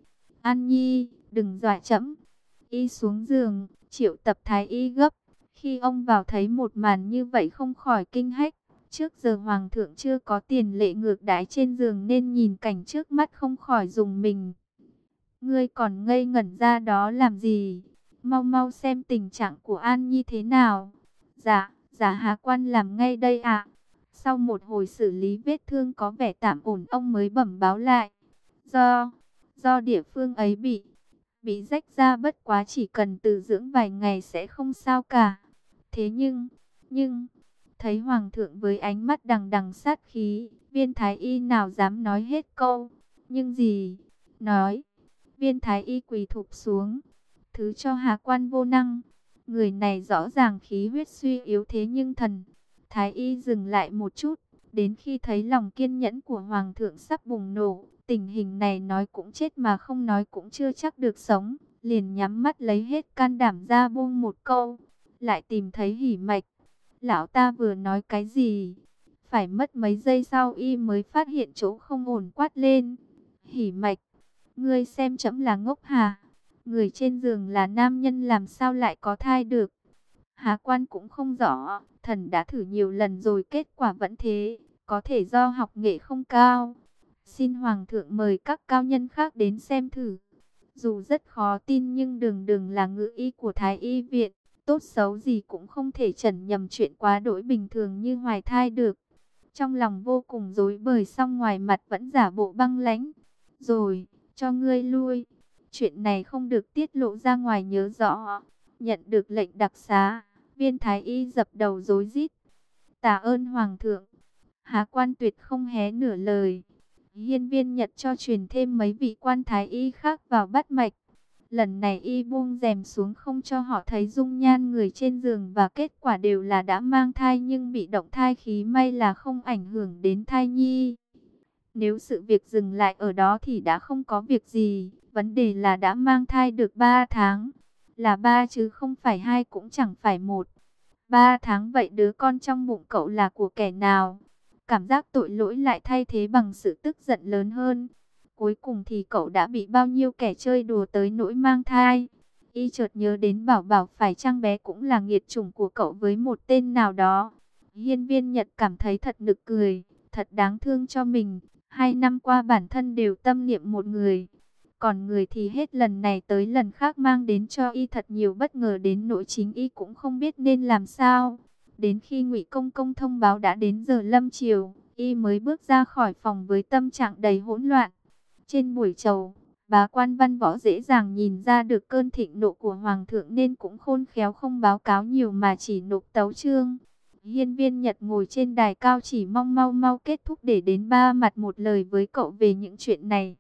An Nhi, đừng dọa trẫm. Y xuống giường, triệu tập thái y gấp. Khi ông vào thấy một màn như vậy không khỏi kinh hách. Trước giờ hoàng thượng chưa có tiền lệ ngược đãi trên giường nên nhìn cảnh trước mắt không khỏi rùng mình. Ngươi còn ngây ngẩn ra đó làm gì? Mau mau xem tình trạng của An Nhi thế nào. Dạ, dạ Hà quan làm ngay đây ạ. Sau một hồi xử lý vết thương có vẻ tạm ổn, ông mới bẩm báo lại. Do, do địa phương ấy bị, bị rách ra, bất quá chỉ cần từ dưỡng vài ngày sẽ không sao cả. Thế nhưng, nhưng, thấy hoàng thượng với ánh mắt đằng đằng sát khí, viên thái y nào dám nói hết câu. Nhưng gì? Nói. Viên thái y quỳ thụp xuống. Thứ cho Hà quan vô năng. Người này rõ ràng khí huyết suy yếu thế nhưng thần. Thái y dừng lại một chút. Đến khi thấy lòng kiên nhẫn của hoàng thượng sắp bùng nổ. Tình hình này nói cũng chết mà không nói cũng chưa chắc được sống. Liền nhắm mắt lấy hết can đảm ra buông một câu. Lại tìm thấy hỉ mạch. Lão ta vừa nói cái gì? Phải mất mấy giây sau y mới phát hiện chỗ không ổn, quát lên. Hỉ mạch, ngươi xem trẫm là ngốc hả? Người trên giường là nam nhân làm sao lại có thai được? Hà quan cũng không rõ, thần đã thử nhiều lần rồi kết quả vẫn thế, có thể do học nghệ không cao. Xin hoàng thượng mời các cao nhân khác đến xem thử. Dù rất khó tin nhưng đường đường là ngự y của Thái y viện, tốt xấu gì cũng không thể chẩn nhầm chuyện quá đỗi bình thường như hoài thai được. Trong lòng vô cùng rối bời song ngoài mặt vẫn giả bộ băng lãnh. Rồi, cho ngươi lui. Chuyện này không được tiết lộ ra ngoài nhớ rõ. Nhận được lệnh đặc xá, viên thái y dập đầu rối rít. Tạ ơn hoàng thượng. Hà quan tuyệt không hé nửa lời. Hiên viên Nhật cho truyền thêm mấy vị quan thái y khác vào bắt mạch. Lần này y buông rèm xuống không cho họ thấy dung nhan người trên giường và kết quả đều là đã mang thai nhưng bị động thai khí, may là không ảnh hưởng đến thai nhi. Nếu sự việc dừng lại ở đó thì đã không có việc gì, vấn đề là đã mang thai được ba tháng. Là ba chứ không phải hai, cũng chẳng phải một. Ba tháng vậy đứa con trong bụng cậu là của kẻ nào? Cảm giác tội lỗi lại thay thế bằng sự tức giận lớn hơn. Cuối cùng thì cậu đã bị bao nhiêu kẻ chơi đùa tới nỗi mang thai. Y chợt nhớ đến Bảo Bảo, phải chăng bé cũng là nghiệt chủng của cậu với một tên nào đó. Hiên viên Nhật cảm thấy thật nực cười, thật đáng thương cho mình. Hai năm qua bản thân đều tâm niệm một người. Còn người thì hết lần này tới lần khác mang đến cho y thật nhiều bất ngờ đến nỗi chính y cũng không biết nên làm sao. Đến khi Ngụy Công Công thông báo đã đến giờ lâm chiều, y mới bước ra khỏi phòng với tâm trạng đầy hỗn loạn. Trên buổi chầu, bá quan Văn Võ dễ dàng nhìn ra được cơn thịnh nộ của hoàng thượng nên cũng khôn khéo không báo cáo nhiều mà chỉ nộp tấu chương. Hiên viên Nhật ngồi trên đài cao chỉ mong mau mau kết thúc để đến ba mặt một lời với cậu về những chuyện này.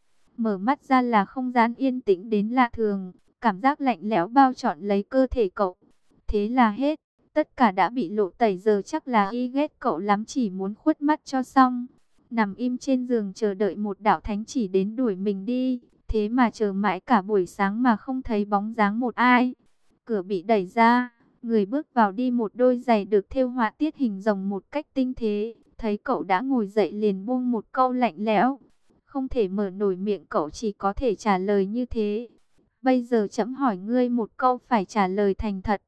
Mở mắt ra là không gian yên tĩnh đến lạ thường, cảm giác lạnh lẽo bao trọn lấy cơ thể cậu. Thế là hết, tất cả đã bị lộ tẩy, giờ chắc là y ghét cậu lắm, chỉ muốn khuất mắt cho xong. Nằm im trên giường chờ đợi một đạo thánh chỉ đến đuổi mình đi, thế mà chờ mãi cả buổi sáng mà không thấy bóng dáng một ai. Cửa bị đẩy ra, người bước vào đi một đôi giày được thêu họa tiết hình rồng một cách tinh tế, thấy cậu đã ngồi dậy liền buông một câu lạnh lẽo. Không thể mở nổi miệng, cậu chỉ có thể trả lời như thế. Bây giờ trẫm hỏi ngươi một câu, phải trả lời thành thật.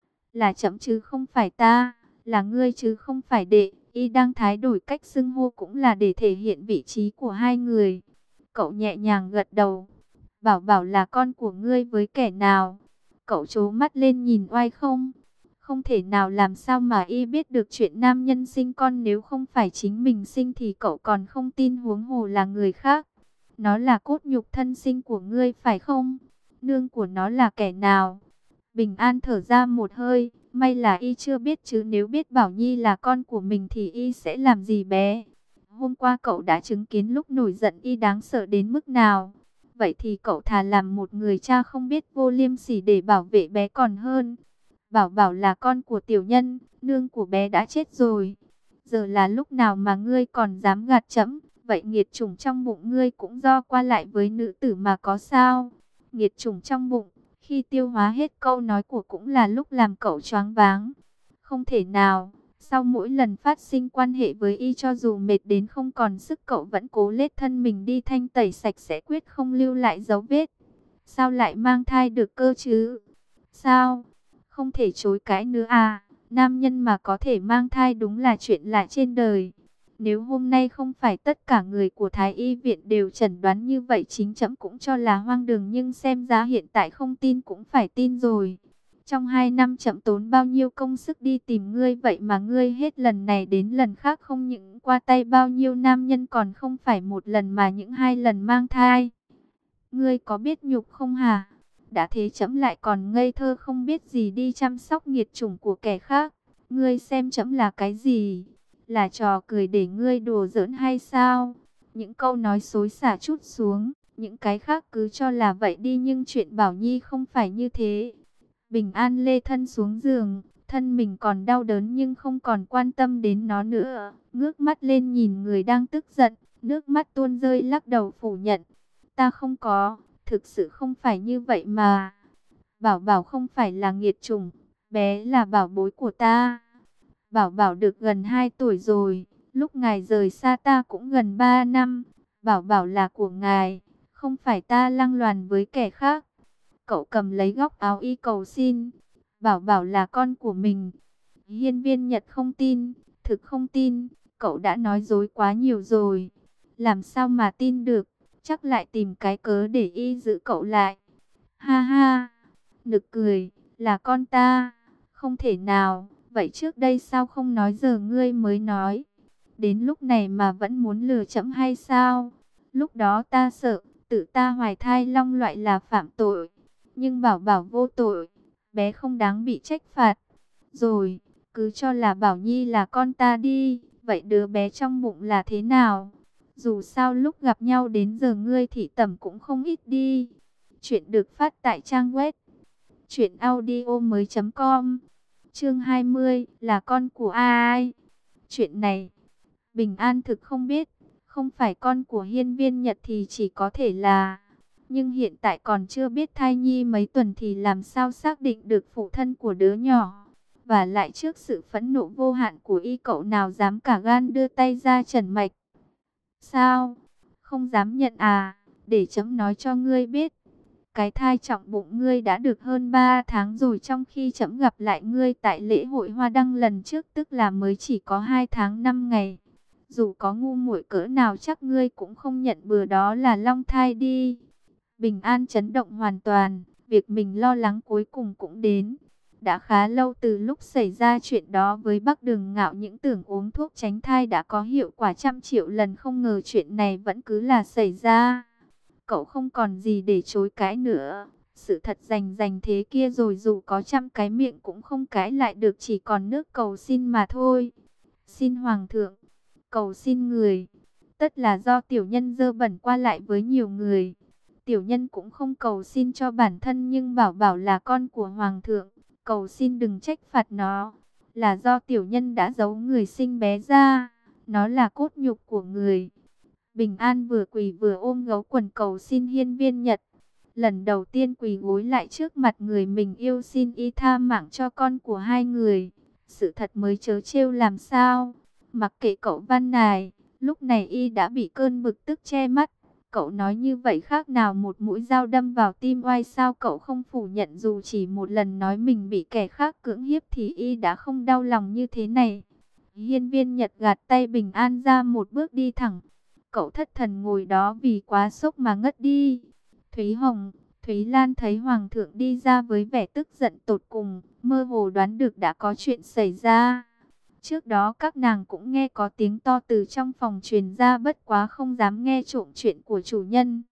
Là trẫm chứ không phải ta, là ngươi chứ không phải đệ. Y đang thái đổi cách xưng hô cũng là để thể hiện vị trí của hai người. Cậu nhẹ nhàng gật đầu. Bảo Bảo là con của ngươi với kẻ nào? Cậu trố mắt lên nhìn oai không? Không thể nào, làm sao mà y biết được chuyện nam nhân sinh con, nếu không phải chính mình sinh thì cậu còn không tin, huống hồ là người khác. Nó là cốt nhục thân sinh của ngươi phải không? Nương của nó là kẻ nào? Bình an thở ra một hơi, may là y chưa biết, chứ nếu biết Bảo Nhi là con của mình thì y sẽ làm gì bé. Hôm qua cậu đã chứng kiến lúc nổi giận y đáng sợ đến mức nào. Vậy thì cậu thà làm một người cha không biết vô liêm sỉ để bảo vệ bé còn hơn. Bảo Bảo là con của tiểu nhân, nương của bé đã chết rồi. Giờ là lúc nào mà ngươi còn dám gạt trẫm? Vậy nghiệt chủng trong bụng ngươi cũng do qua lại với nữ tử mà có sao? Nghiệt chủng trong bụng, khi tiêu hóa hết câu nói của cũng là lúc làm cậu choáng váng. Không thể nào, Sau mỗi lần phát sinh quan hệ với y, cho dù mệt đến không còn sức, cậu vẫn cố lết thân mình đi thanh tẩy sạch sẽ, quyết không lưu lại dấu vết. Sao lại mang thai được cơ chứ? Sao? Không thể chối cãi nữa à? Nam nhân mà có thể mang thai đúng là chuyện lạ trên đời. Nếu hôm nay không phải tất cả người của Thái Y viện đều chẩn đoán như vậy, chính trẫm cũng cho là hoang đường, nhưng xem ra hiện tại không tin cũng phải tin rồi. Trong hai năm trẫm tốn bao nhiêu công sức đi tìm ngươi, vậy mà ngươi hết lần này đến lần khác không những qua tay bao nhiêu nam nhân, còn không phải một lần mà những hai lần mang thai. Ngươi có biết nhục không hả? Đã thế trẫm lại còn ngây thơ không biết gì đi chăm sóc nghiệt chủng của kẻ khác. Ngươi xem trẫm là cái gì? Là trò cười để ngươi đùa giỡn hay sao? Những câu nói xối xả chút xuống, những cái khác cứ cho là vậy đi, nhưng chuyện Bảo Nhi không phải như thế. Bình An lê thân xuống giường, thân mình còn đau đớn nhưng không còn quan tâm đến nó nữa. Ngước mắt lên nhìn người đang tức giận, nước mắt tuôn rơi, lắc đầu phủ nhận. Ta không có, thực sự không phải như vậy mà. Bảo Bảo không phải là nghiệt chủng, bé là bảo bối của ta. Bảo Bảo được gần hai tuổi rồi, lúc ngài rời xa ta cũng gần ba năm. Bảo Bảo là của ngài, không phải ta lăng loàn với kẻ khác. Cậu cầm lấy góc áo y cầu xin. Bảo Bảo là con của mình. Hiên Viên Nhật không tin, thực không tin. Cậu đã nói dối quá nhiều rồi. Làm sao mà tin được? Chắc lại tìm cái cớ để y giữ cậu lại. Ha ha, nực cười, là con ta. Không thể nào, vậy trước đây sao không nói, giờ ngươi mới nói? Đến lúc này mà vẫn muốn lừa trẫm hay sao? Lúc đó ta sợ, tự ta hoài thai long loại là phạm tội. Nhưng Bảo Bảo vô tội, bé không đáng bị trách phạt. Rồi, cứ cho là Bảo Nhi là con ta đi, vậy đứa bé trong bụng là thế nào? Dù sao lúc gặp nhau đến giờ ngươi thị tẩm cũng không ít đi. Chuyện được phát tại trang web truyện audio mới chấm com. Chương hai mươi, là con của ai? Chuyện này, Bình An thực không biết, không phải con của Hiên Viên Nhật thì chỉ có thể là... Nhưng hiện tại còn chưa biết thai nhi mấy tuần thì làm sao xác định được phụ thân của đứa nhỏ. Và lại trước sự phẫn nộ vô hạn của y, cậu nào dám cả gan đưa tay ra trần mạch. Sao? Không dám nhận à? Để chấm nói cho ngươi biết. Cái thai trọng bụng ngươi đã được hơn ba tháng rồi, trong khi chấm gặp lại ngươi tại lễ hội hoa đăng lần trước, tức là mới chỉ có hai tháng năm ngày. Dù có ngu muội cỡ nào chắc ngươi cũng không nhận bừa đó là long thai đi. Bình An chấn động hoàn toàn, việc mình lo lắng cuối cùng cũng đến. Đã khá lâu từ lúc xảy ra chuyện đó với Bắc Đường Ngạo, những tưởng uống thuốc tránh thai đã có hiệu quả trăm triệu lần, không ngờ chuyện này vẫn cứ là xảy ra. Cậu không còn gì để chối cãi nữa. Sự thật rành rành thế kia rồi, dù có trăm cái miệng cũng không cãi lại được, chỉ còn nước cầu xin mà thôi. Xin Hoàng thượng, cầu xin người. Tất là do tiểu nhân dơ bẩn qua lại với nhiều người. Tiểu nhân cũng không cầu xin cho bản thân, nhưng Bảo Bảo là con của Hoàng thượng, cầu xin đừng trách phạt nó. Là do tiểu nhân đã giấu người sinh bé ra, nó là cốt nhục của người. Bình An vừa quỳ vừa ôm gấu quần cầu xin Hiên Viên Nhật. Lần đầu tiên quỳ gối lại trước mặt người mình yêu, xin y tha mạng cho con của hai người. Sự thật mới trớ trêu làm sao. Mặc kệ cậu văn nài, lúc này y đã bị cơn bực tức che mắt. Cậu nói như vậy khác nào một mũi dao đâm vào tim oai, sao cậu không phủ nhận dù chỉ một lần nói mình bị kẻ khác cưỡng hiếp thì y đã không đau lòng như thế này. Hiên Viên Nhật gạt tay Bình An ra, một bước đi thẳng. Cậu thất thần ngồi đó vì quá sốc mà ngất đi. Thúy Hồng, Thúy Lan thấy Hoàng thượng đi ra với vẻ tức giận tột cùng, mơ hồ đoán được đã có chuyện xảy ra. Trước đó các nàng cũng nghe có tiếng to từ trong phòng truyền ra, bất quá không dám nghe trộm chuyện của chủ nhân.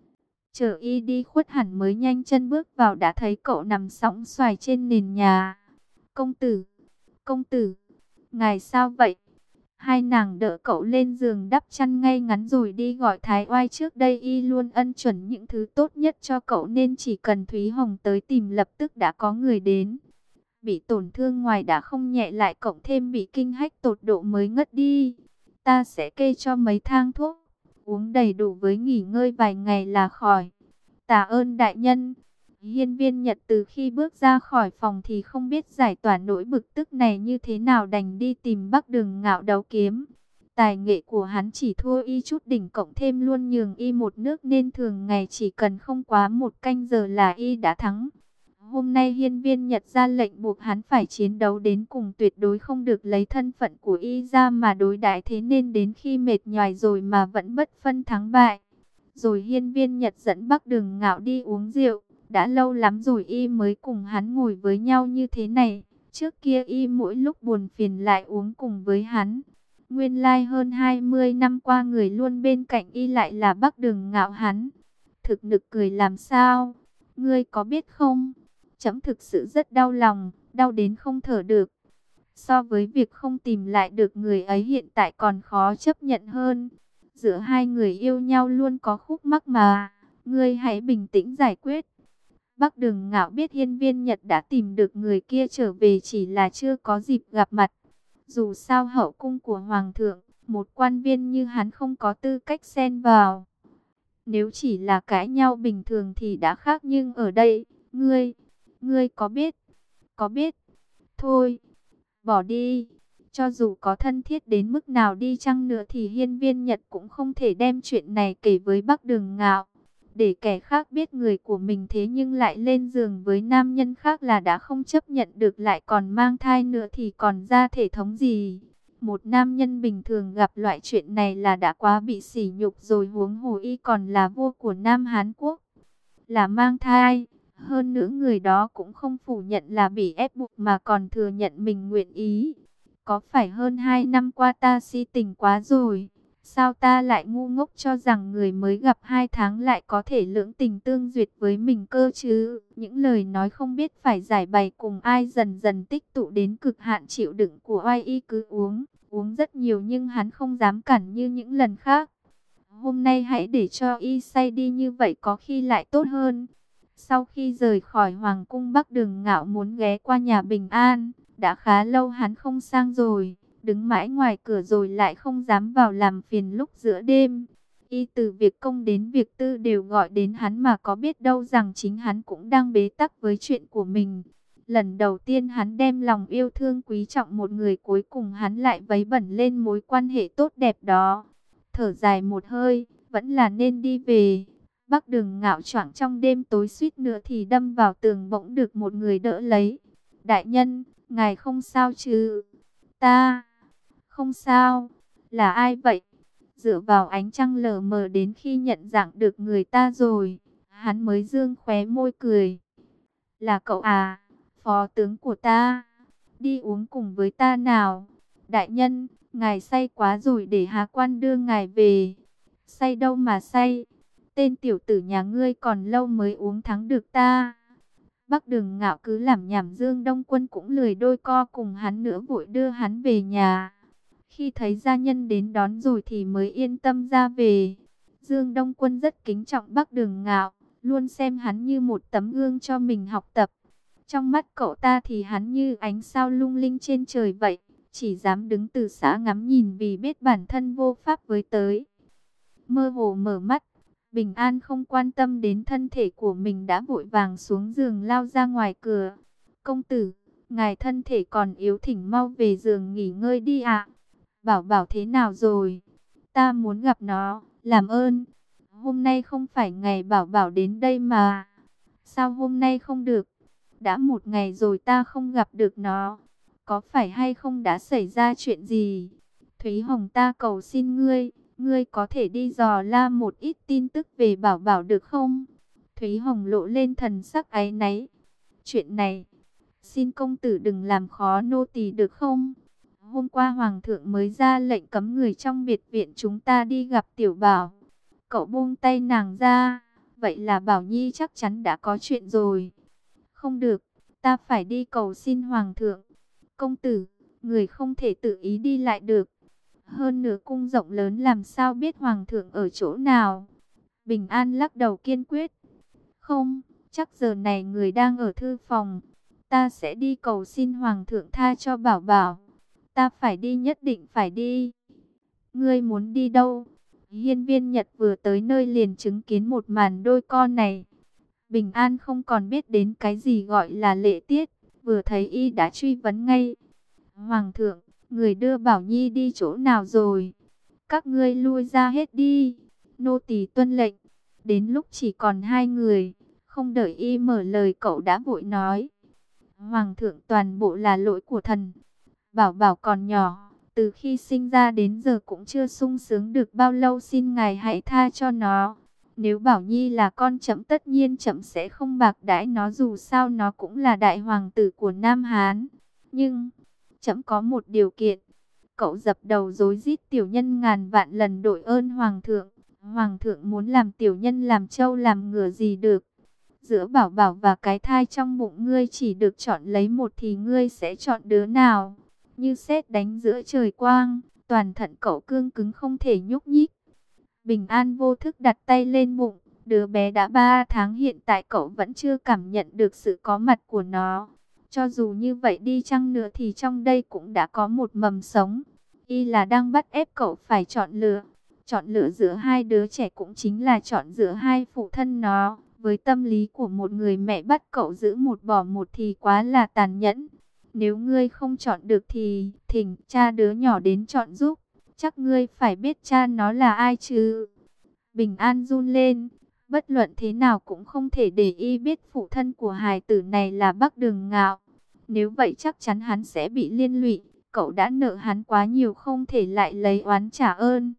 Chờ y đi khuất hẳn mới nhanh chân bước vào, đã thấy cậu nằm sõng xoài trên nền nhà. Công tử, công tử, ngài sao vậy? Hai nàng đỡ cậu lên giường đắp chăn ngay ngắn rồi đi gọi Thái Oai. Trước đây y luôn ân chuẩn những thứ tốt nhất cho cậu, nên chỉ cần Thúy Hồng tới tìm lập tức đã có người đến. Bị tổn thương ngoài đã không nhẹ, lại cộng thêm bị kinh hách tột độ mới ngất đi. Ta sẽ kê cho mấy thang thuốc, uống đầy đủ với nghỉ ngơi vài ngày là khỏi. Tạ ơn đại nhân. Hiên Viên Nhật từ khi bước ra khỏi phòng thì không biết giải tỏa nỗi bực tức này như thế nào, đành đi tìm Bắc Đường Ngạo đấu kiếm. Tài nghệ của hắn chỉ thua y chút đỉnh, cộng thêm luôn nhường y một nước nên thường ngày chỉ cần không quá một canh giờ là y đã thắng. Hôm nay Hiên Viên Nhật ra lệnh buộc hắn phải chiến đấu đến cùng, tuyệt đối không được lấy thân phận của y ra mà đối đãi, thế nên đến khi mệt nhoài rồi mà vẫn bất phân thắng bại. Rồi Hiên Viên Nhật dẫn Bắc Đường Ngạo đi uống rượu. Đã lâu lắm rồi y mới cùng hắn ngồi với nhau như thế này. Trước kia y mỗi lúc buồn phiền lại uống cùng với hắn. Nguyên lai hơn hai mươi năm qua người luôn bên cạnh y lại là Bắc Đường Ngạo hắn. Thực nực cười làm sao? Ngươi có biết không? Trẫm thực sự rất đau lòng, đau đến không thở được. So với việc không tìm lại được người ấy hiện tại còn khó chấp nhận hơn. Giữa hai người yêu nhau luôn có khúc mắc mà. Ngươi hãy bình tĩnh giải quyết. Bắc Đường Ngạo biết Hiên Viên Nhật đã tìm được người kia trở về, chỉ là chưa có dịp gặp mặt. Dù sao hậu cung của Hoàng thượng, một quan viên như hắn không có tư cách xen vào. Nếu chỉ là cãi nhau bình thường thì đã khác, nhưng ở đây, ngươi, ngươi có biết, có biết, thôi, bỏ đi. Cho dù có thân thiết đến mức nào đi chăng nữa thì Hiên Viên Nhật cũng không thể đem chuyện này kể với Bắc Đường Ngạo. Để kẻ khác biết người của mình thế nhưng lại lên giường với nam nhân khác là đã không chấp nhận được, lại còn mang thai nữa thì còn ra thể thống gì. Một nam nhân bình thường gặp loại chuyện này là đã quá bị sỉ nhục rồi, huống hồ y còn là vua của Nam Hán Quốc. Là mang thai, hơn nữa người đó cũng không phủ nhận là bị ép buộc mà còn thừa nhận mình nguyện ý. Có phải hơn hai năm qua ta si tình quá rồi? Sao ta lại ngu ngốc cho rằng người mới gặp hai tháng lại có thể lưỡng tình tương duyệt với mình cơ chứ? Những lời nói không biết phải giải bày cùng ai dần dần tích tụ đến cực hạn chịu đựng của oai y cứ uống, uống rất nhiều nhưng hắn không dám cản như những lần khác. Hôm nay hãy để cho y say đi, như vậy có khi lại tốt hơn. Sau khi rời khỏi Hoàng cung, Bắc Đường Ngạo muốn ghé qua nhà Bình An, đã khá lâu hắn không sang rồi. Đứng mãi ngoài cửa rồi lại không dám vào làm phiền lúc giữa đêm. Y từ việc công đến việc tư đều gọi đến hắn, mà có biết đâu rằng chính hắn cũng đang bế tắc với chuyện của mình. Lần đầu tiên hắn đem lòng yêu thương quý trọng một người, cuối cùng hắn lại vấy bẩn lên mối quan hệ tốt đẹp đó. Thở dài một hơi, vẫn là nên đi về. Bắc Đường Ngạo choạng trong đêm tối, suýt nữa thì đâm vào tường, bỗng được một người đỡ lấy. Đại nhân, ngài không sao chứ? Ta... Không sao, là ai vậy? Dựa vào ánh trăng lờ mờ, đến khi nhận dạng được người ta rồi, hắn mới dương khóe môi cười. Là cậu à, phó tướng của ta, đi uống cùng với ta nào. Đại nhân, ngài say quá rồi, để Hà Quan đưa ngài về. Say đâu mà say, tên tiểu tử nhà ngươi còn lâu mới uống thắng được ta. Bắc Đường Ngạo cứ làm nhảm, Dương Đông Quân cũng lười đôi co cùng hắn nữa, vội đưa hắn về nhà. Khi thấy gia nhân đến đón rồi thì mới yên tâm ra về. Dương Đông Quân rất kính trọng Bắc Đường Ngạo, luôn xem hắn như một tấm gương cho mình học tập. Trong mắt cậu ta thì hắn như ánh sao lung linh trên trời vậy, chỉ dám đứng từ xa ngắm nhìn vì biết bản thân vô pháp với tới. Mơ hồ mở mắt, Bình An không quan tâm đến thân thể của mình, đã vội vàng xuống giường lao ra ngoài cửa. Công tử, ngài thân thể còn yếu, thỉnh mau về giường nghỉ ngơi đi ạ. Bảo Bảo thế nào rồi? Ta muốn gặp nó, làm ơn. Hôm nay không phải ngày Bảo Bảo đến đây mà. Sao hôm nay không được? Đã một ngày rồi ta không gặp được nó. Có phải hay không đã xảy ra chuyện gì? Thúy Hồng, ta cầu xin ngươi, ngươi có thể đi dò la một ít tin tức về Bảo Bảo được không? Thúy Hồng lộ lên thần sắc áy náy. Chuyện này, xin công tử đừng làm khó nô tỳ được không? Hôm qua Hoàng thượng mới ra lệnh cấm người trong biệt viện chúng ta đi gặp Tiểu Bảo. Cậu buông tay nàng ra, vậy là Bảo Nhi chắc chắn đã có chuyện rồi. Không được, ta phải đi cầu xin Hoàng thượng. Công tử, người không thể tự ý đi lại được. Hơn nữa cung rộng lớn, làm sao biết Hoàng thượng ở chỗ nào? Bình An lắc đầu kiên quyết. Không, chắc giờ này người đang ở thư phòng. Ta sẽ đi cầu xin Hoàng thượng tha cho Bảo Bảo. Ta phải đi, nhất định phải đi. Ngươi muốn đi đâu? Hiên Viên Nhật vừa tới nơi liền chứng kiến một màn đôi con này. Bình An không còn biết đến cái gì gọi là lễ tiết, vừa thấy y đã truy vấn ngay. Hoàng thượng, người đưa Bảo Nhi đi chỗ nào rồi? Các ngươi lui ra hết đi. Nô tỳ tuân lệnh. Đến lúc chỉ còn hai người, không đợi y mở lời cậu đã vội nói. Hoàng thượng, toàn bộ là lỗi của thần. Bảo Bảo còn nhỏ, từ khi sinh ra đến giờ cũng chưa sung sướng được bao lâu, xin ngài hãy tha cho nó. Nếu Bảo Nhi là con trẫm, tất nhiên trẫm sẽ không bạc đãi nó, dù sao nó cũng là đại hoàng tử của Nam Hán. Nhưng trẫm có một điều kiện. Cậu dập đầu rối rít, tiểu nhân ngàn vạn lần đội ơn hoàng thượng. Hoàng thượng muốn làm tiểu nhân làm trâu làm ngựa gì được. Giữa Bảo Bảo và cái thai trong bụng ngươi chỉ được chọn lấy một thì ngươi sẽ chọn đứa nào? Như sét đánh giữa trời quang, toàn thận cậu cương cứng không thể nhúc nhích. Bình An vô thức đặt tay lên bụng, đứa bé đã ba tháng, hiện tại cậu vẫn chưa cảm nhận được sự có mặt của nó. Cho dù như vậy đi chăng nữa thì trong đây cũng đã có một mầm sống. Y là đang bắt ép cậu phải chọn lựa. Chọn lựa giữa hai đứa trẻ cũng chính là chọn giữa hai phụ thân nó. Với tâm lý của một người mẹ, bắt cậu giữ một bỏ một thì quá là tàn nhẫn. Nếu ngươi không chọn được thì thỉnh cha đứa nhỏ đến chọn giúp. Chắc ngươi phải biết cha nó là ai chứ. Bình An run lên. Bất luận thế nào cũng không thể để y biết phụ thân của hài tử này là Bắc Đường Ngạo. Nếu vậy chắc chắn hắn sẽ bị liên lụy. Cậu đã nợ hắn quá nhiều, không thể lại lấy oán trả ơn.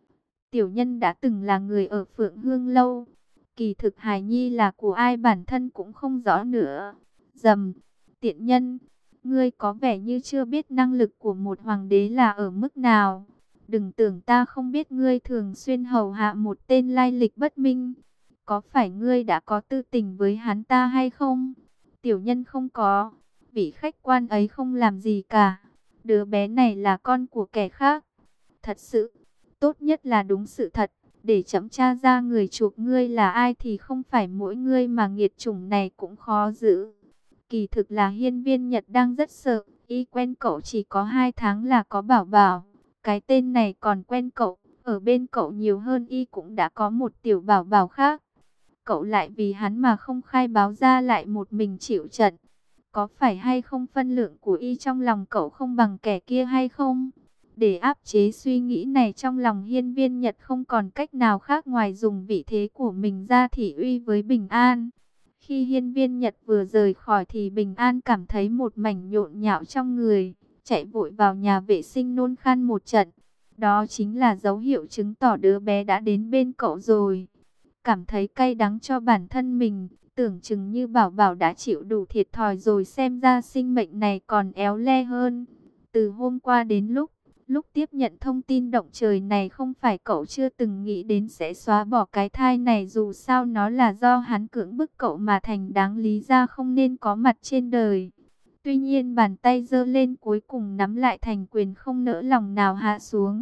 Tiểu nhân đã từng là người ở Phượng Hương Lâu. Kỳ thực hài nhi là của ai bản thân cũng không rõ nữa. Dầm, tiện nhân, ngươi có vẻ như chưa biết năng lực của một hoàng đế là ở mức nào. Đừng tưởng ta không biết ngươi thường xuyên hầu hạ một tên lai lịch bất minh. Có phải ngươi đã có tư tình với hắn ta hay không? Tiểu nhân không có. Vị khách quan ấy không làm gì cả. Đứa bé này là con của kẻ khác. Thật sự, tốt nhất là đúng sự thật. Để chấm tra ra người chuộc ngươi là ai thì không phải mỗi ngươi mà nghiệt chủng này cũng khó giữ. Kỳ thực là Hiên Viên Nhật đang rất sợ. Y quen cậu chỉ có hai tháng là có Bảo Bảo. Cái tên này còn quen cậu. Ở bên cậu nhiều hơn, y cũng đã có một tiểu Bảo Bảo khác. Cậu lại vì hắn mà không khai báo ra, lại một mình chịu trận. Có phải hay không phân lượng của y trong lòng cậu không bằng kẻ kia hay không? Để áp chế suy nghĩ này trong lòng, Hiên Viên Nhật không còn cách nào khác ngoài dùng vị thế của mình ra thị uy với Bình An. Khi Hiên Viên Nhật vừa rời khỏi thì Bình An cảm thấy một mảnh nhộn nhạo trong người, chạy vội vào nhà vệ sinh nôn khan một trận. Đó chính là dấu hiệu chứng tỏ đứa bé đã đến bên cậu rồi. Cảm thấy cay đắng cho bản thân mình, tưởng chừng như Bảo Bảo đã chịu đủ thiệt thòi rồi, xem ra sinh mệnh này còn éo le hơn. Từ hôm qua đến lúc Lúc tiếp nhận thông tin động trời này, không phải cậu chưa từng nghĩ đến sẽ xóa bỏ cái thai này, dù sao nó là do hắn cưỡng bức cậu mà thành, đáng lý ra không nên có mặt trên đời. Tuy nhiên bàn tay giơ lên cuối cùng nắm lại thành quyền, không nỡ lòng nào hạ xuống.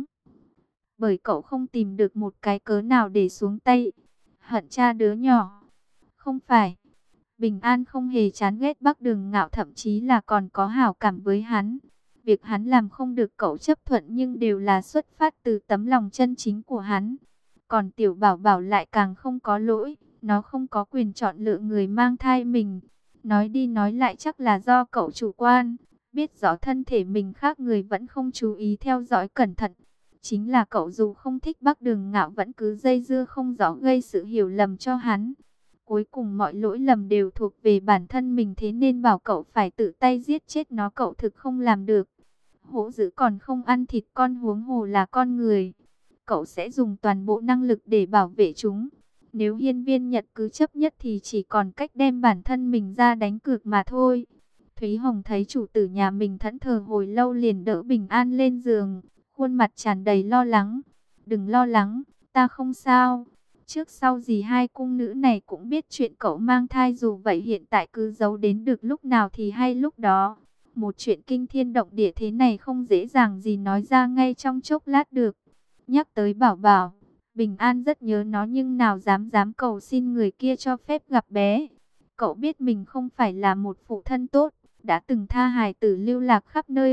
Bởi cậu không tìm được một cái cớ nào để xuống tay. Hận cha đứa nhỏ. Không phải. Bình An không hề chán ghét Bắc Đường Ngạo, thậm chí là còn có hảo cảm với hắn. Việc hắn làm không được cậu chấp thuận, nhưng đều là xuất phát từ tấm lòng chân chính của hắn. Còn tiểu Bảo Bảo lại càng không có lỗi, nó không có quyền chọn lựa người mang thai mình. Nói đi nói lại chắc là do cậu chủ quan, biết rõ thân thể mình khác người vẫn không chú ý theo dõi cẩn thận. Chính là cậu dù không thích Bắc Đường Ngạo vẫn cứ dây dưa không rõ, gây sự hiểu lầm cho hắn. Cuối cùng mọi lỗi lầm đều thuộc về bản thân mình, thế nên bảo cậu phải tự tay giết chết nó cậu thực không làm được. Hổ dữ còn không ăn thịt con, huống hồ là con người. Cậu sẽ dùng toàn bộ năng lực để bảo vệ chúng. Nếu Hiên Viên Nhật cứ chấp nhất thì chỉ còn cách đem bản thân mình ra đánh cược mà thôi. Thúy Hồng thấy chủ tử nhà mình thẫn thờ hồi lâu, liền đỡ Bình An lên giường, khuôn mặt tràn đầy lo lắng. Đừng lo lắng, ta không sao. Trước sau gì hai cung nữ này cũng biết chuyện cậu mang thai, dù vậy hiện tại cứ giấu đến được lúc nào thì hay lúc đó. Một chuyện kinh thiên động địa thế này không dễ dàng gì nói ra ngay trong chốc lát được. Nhắc tới Bảo Bảo, Bình An rất nhớ nó, nhưng nào dám dám cầu xin người kia cho phép gặp bé. Cậu biết mình không phải là một phụ thân tốt, đã từng tha hài tử lưu lạc khắp nơi.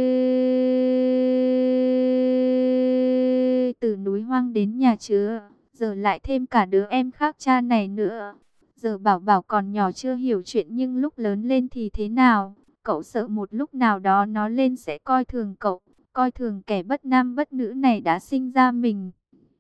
Từ núi hoang đến nhà chứa, giờ lại thêm cả đứa em khác cha này nữa. Giờ Bảo Bảo còn nhỏ chưa hiểu chuyện, nhưng lúc lớn lên thì thế nào? Cậu sợ một lúc nào đó nó lên sẽ coi thường cậu, coi thường kẻ bất nam bất nữ này đã sinh ra mình.